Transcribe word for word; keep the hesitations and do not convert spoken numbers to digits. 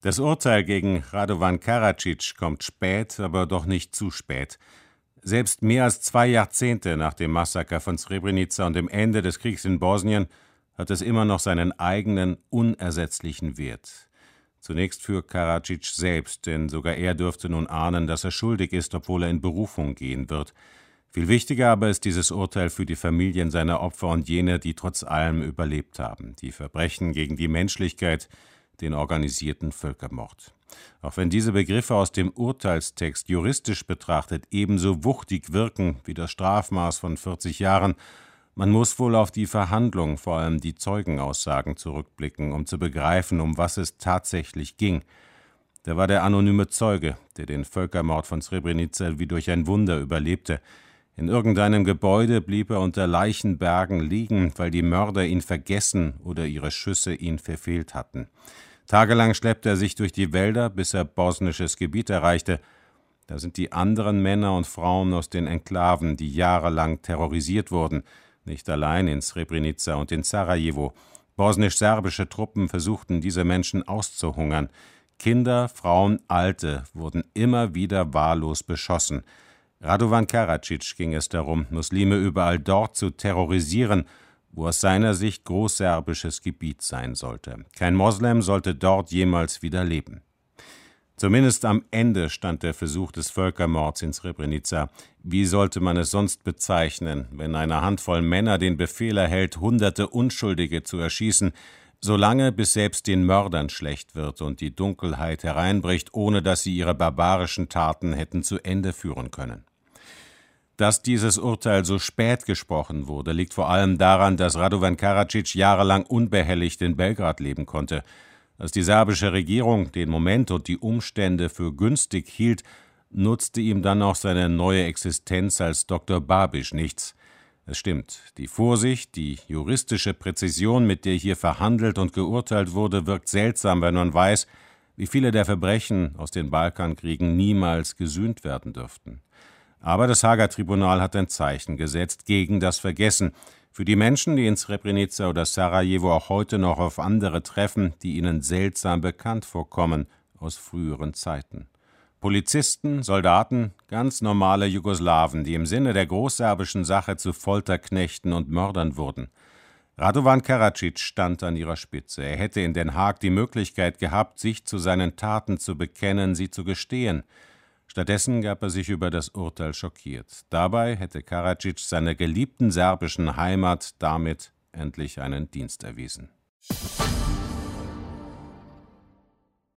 Das Urteil gegen Radovan Karadzic kommt spät, aber doch nicht zu spät. Selbst mehr als zwei Jahrzehnte nach dem Massaker von Srebrenica und dem Ende des Kriegs in Bosnien hat es immer noch seinen eigenen, unersetzlichen Wert. Zunächst für Karadzic selbst, denn sogar er dürfte nun ahnen, dass er schuldig ist, obwohl er in Berufung gehen wird. Viel wichtiger aber ist dieses Urteil für die Familien seiner Opfer und jene, die trotz allem überlebt haben. Die Verbrechen gegen die Menschlichkeit, den organisierten Völkermord. Auch wenn diese Begriffe aus dem Urteilstext juristisch betrachtet ebenso wuchtig wirken wie das Strafmaß von vierzig Jahren, man muss wohl auf die Verhandlung, vor allem die Zeugenaussagen, zurückblicken, um zu begreifen, um was es tatsächlich ging. Da war der anonyme Zeuge, der den Völkermord von Srebrenica wie durch ein Wunder überlebte. In irgendeinem Gebäude blieb er unter Leichenbergen liegen, weil die Mörder ihn vergessen oder ihre Schüsse ihn verfehlt hatten. Tagelang schleppte er sich durch die Wälder, bis er bosnisches Gebiet erreichte. Da sind die anderen Männer und Frauen aus den Enklaven, die jahrelang terrorisiert wurden, nicht allein in Srebrenica und in Sarajevo. Bosnisch-serbische Truppen versuchten, diese Menschen auszuhungern. Kinder, Frauen, Alte wurden immer wieder wahllos beschossen. Radovan Karadzic ging es darum, Muslime überall dort zu terrorisieren, wo aus seiner Sicht großserbisches Gebiet sein sollte. Kein Moslem sollte dort jemals wieder leben. Zumindest am Ende stand der Versuch des Völkermords in Srebrenica. Wie sollte man es sonst bezeichnen, wenn eine Handvoll Männer den Befehl erhält, hunderte Unschuldige zu erschießen, solange bis selbst den Mördern schlecht wird und die Dunkelheit hereinbricht, ohne dass sie ihre barbarischen Taten hätten zu Ende führen können. Dass dieses Urteil so spät gesprochen wurde, liegt vor allem daran, dass Radovan Karadzic jahrelang unbehelligt in Belgrad leben konnte. Als die serbische Regierung den Moment und die Umstände für günstig hielt, nutzte ihm dann auch seine neue Existenz als Doktor Babiš nichts. Es stimmt, die Vorsicht, die juristische Präzision, mit der hier verhandelt und geurteilt wurde, wirkt seltsam, wenn man weiß, wie viele der Verbrechen aus den Balkankriegen niemals gesühnt werden dürften. Aber das Haager Tribunal hat ein Zeichen gesetzt gegen das Vergessen. Für die Menschen, die in Srebrenica oder Sarajevo auch heute noch auf andere treffen, die ihnen seltsam bekannt vorkommen aus früheren Zeiten. Polizisten, Soldaten, ganz normale Jugoslawen, die im Sinne der großserbischen Sache zu Folterknechten und Mördern wurden. Radovan Karadzic stand an ihrer Spitze. Er hätte in Den Haag die Möglichkeit gehabt, sich zu seinen Taten zu bekennen, sie zu gestehen. Stattdessen gab er sich über das Urteil schockiert. Dabei hätte Karadzic seiner geliebten serbischen Heimat damit endlich einen Dienst erwiesen.